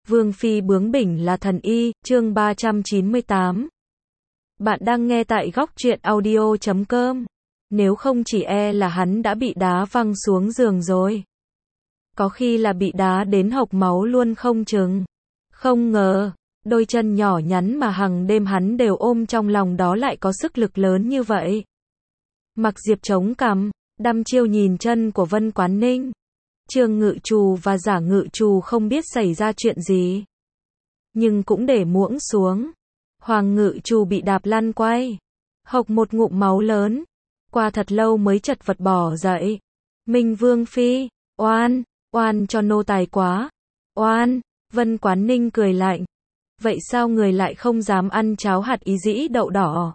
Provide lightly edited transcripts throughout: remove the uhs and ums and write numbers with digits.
Vương phi bướng bỉnh là thần y, chương 398. Bạn đang nghe tại góc truyện audio.com. Nếu không chỉ là hắn đã bị đá văng xuống giường rồi. Có khi là bị đá đến hộc máu luôn không chừng. Không ngờ, đôi chân nhỏ nhắn mà hằng đêm hắn đều ôm trong lòng đó lại có sức lực lớn như vậy. Mặc Diệp chống cằm, đăm chiêu nhìn chân của Vân Quán Ninh. Trương Ngự Trù và Giả Ngự Trù không biết xảy ra chuyện gì, nhưng cũng để muỗng xuống. Hoàng Ngự Trù bị đạp lăn quay, hộc một ngụm máu lớn, qua thật lâu mới chật vật bỏ dậy. Minh Vương phi, oan, oan cho nô tài quá, oan. Vân Quán Ninh cười lạnh, vậy sao người lại không dám ăn cháo hạt ý dĩ đậu đỏ?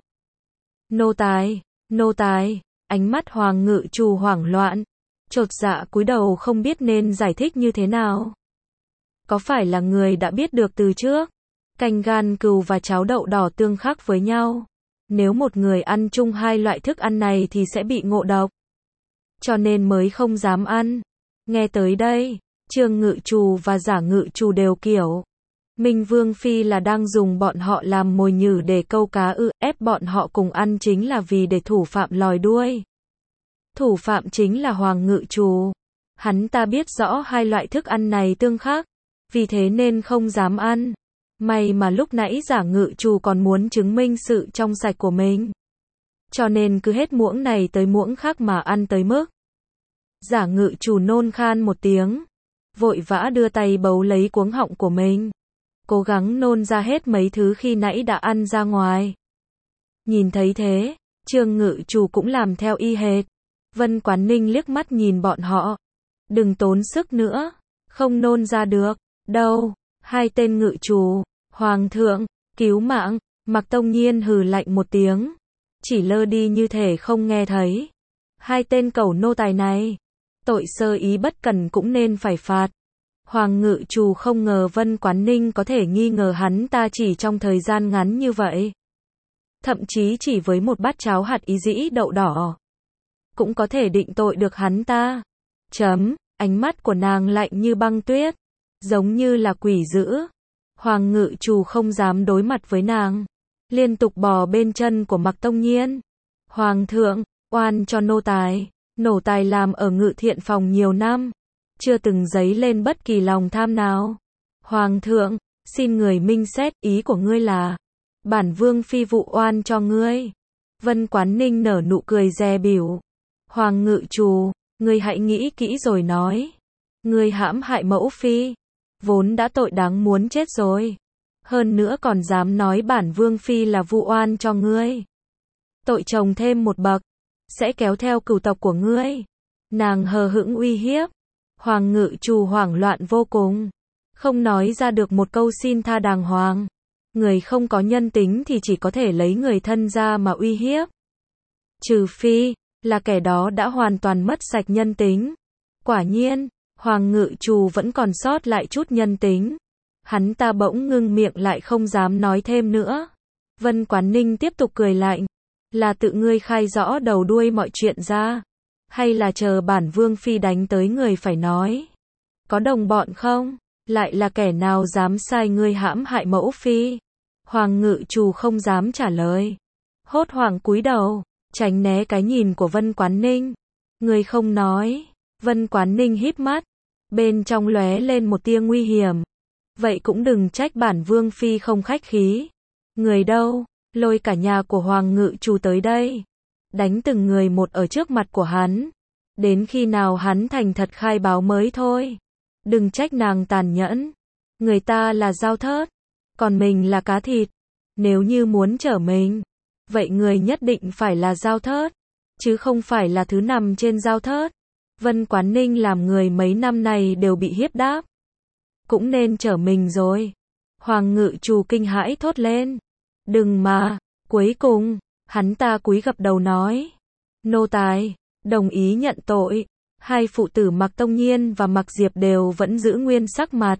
Nô tài, ánh mắt Hoàng Ngự Trù hoảng loạn, chột dạ cúi đầu không biết nên giải thích như thế nào. Có phải là người đã biết được từ trước, canh gan cừu và cháo đậu đỏ tương khắc với nhau, nếu một người ăn chung hai loại thức ăn này thì sẽ bị ngộ độc, cho nên mới không dám ăn. Nghe tới đây, Trương Ngự Trù và Giả Ngự Trù đều kiểu, Minh Vương phi là đang dùng bọn họ làm mồi nhử để câu cá ép bọn họ cùng ăn chính là vì để thủ phạm lòi đuôi. Thủ phạm chính là Hoàng Ngự Trù. Hắn ta biết rõ hai loại thức ăn này tương khắc, vì thế nên không dám ăn. May mà lúc nãy Giả Ngự Trù còn muốn chứng minh sự trong sạch của mình, cho nên cứ hết muỗng này tới muỗng khác mà ăn tới mức. Giả Ngự Trù nôn khan một tiếng, vội vã đưa tay bấu lấy cuống họng của mình, cố gắng nôn ra hết mấy thứ khi nãy đã ăn ra ngoài. Nhìn thấy thế, Trương Ngự Trù cũng làm theo y hệt. Vân Quán Ninh liếc mắt nhìn bọn họ, đừng tốn sức nữa, không nôn ra được đâu. Hai tên ngự trù, Hoàng thượng, cứu mạng. Mạc Tông Nhiên hừ lạnh một tiếng, chỉ lơ đi như thể không nghe thấy. Hai tên cẩu nô tài này, tội sơ ý bất cẩn cũng nên phải phạt. Hoàng Ngự Trù không ngờ Vân Quán Ninh có thể nghi ngờ hắn ta chỉ trong thời gian ngắn như vậy. Thậm chí chỉ với một bát cháo hạt ý dĩ đậu đỏ, cũng có thể định tội được hắn ta. Ánh mắt của nàng lạnh như băng tuyết, giống như là quỷ dữ. Hoàng Ngự Trù không dám đối mặt với nàng, liên tục bò bên chân của Mạc Tông Nhiên. Hoàng thượng, oan cho nô tài làm ở Ngự Thiện phòng nhiều năm, chưa từng dấy lên bất kỳ lòng tham nào. Hoàng thượng, xin người minh xét, ý của ngươi là, bản vương phi vụ oan cho ngươi. Vân Quán Ninh nở nụ cười dè bỉu. Hoàng Ngự Trù, ngươi hãy nghĩ kỹ rồi nói. Ngươi hãm hại mẫu phi, vốn đã tội đáng muốn chết rồi, hơn nữa còn dám nói bản vương phi là vụ oan cho ngươi. Tội chồng thêm một bậc, sẽ kéo theo cửu tộc của ngươi. Nàng hờ hững uy hiếp. Hoàng Ngự Trù hoảng loạn vô cùng, không nói ra được một câu xin tha đàng hoàng. Người không có nhân tính thì chỉ có thể lấy người thân ra mà uy hiếp, trừ phi là kẻ đó đã hoàn toàn mất sạch nhân tính. Quả nhiên, Hoàng Ngự Trù vẫn còn sót lại chút nhân tính. Hắn ta bỗng ngưng miệng lại không dám nói thêm nữa. Vân Quán Ninh tiếp tục cười lạnh, là tự ngươi khai rõ đầu đuôi mọi chuyện ra, hay là chờ bản vương phi đánh tới người phải nói? Có đồng bọn không? Lại là kẻ nào dám sai ngươi hãm hại mẫu phi? Hoàng Ngự Trù không dám trả lời, hốt hoảng cúi đầu, tránh né cái nhìn của Vân Quán Ninh. Ngươi không nói. Vân Quán Ninh híp mắt, bên trong lóe lên một tia nguy hiểm. Vậy cũng đừng trách bản vương phi không khách khí. Người đâu? Lôi cả nhà của Hoàng Ngự Trù tới đây, đánh từng người một ở trước mặt của hắn, đến khi nào hắn thành thật khai báo mới thôi. Đừng trách nàng tàn nhẫn, người ta là dao thớt, còn mình là cá thịt. Nếu như muốn chở mình, vậy người nhất định phải là dao thớt, chứ không phải là thứ nằm trên dao thớt. Vân Quán Ninh làm người mấy năm này đều bị hiếp đáp, cũng nên chở mình rồi. Hoàng Ngự Trù kinh hãi thốt lên, đừng mà. Cuối cùng, hắn ta cúi gập đầu nói, nô tài đồng ý nhận tội. Hai phụ tử Mạc Tông Nhiên và Mạc Diệp đều vẫn giữ nguyên sắc mặt,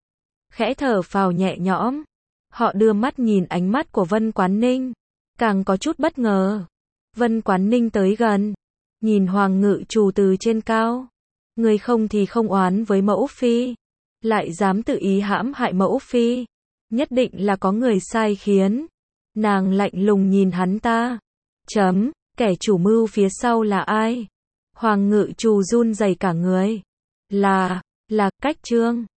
khẽ thở phào nhẹ nhõm. Họ đưa mắt nhìn ánh mắt của Vân Quán Ninh, càng có chút bất ngờ. Vân Quán Ninh tới gần, nhìn Hoàng Ngự Trù từ trên cao. Người không thì không oán với mẫu phi, lại dám tự ý hãm hại mẫu phi. Nhất định là có người sai khiến. Nàng lạnh lùng nhìn hắn ta. Kẻ chủ mưu phía sau là ai? Hoàng Ngự Trù run rẩy cả người. Là Cách Trương.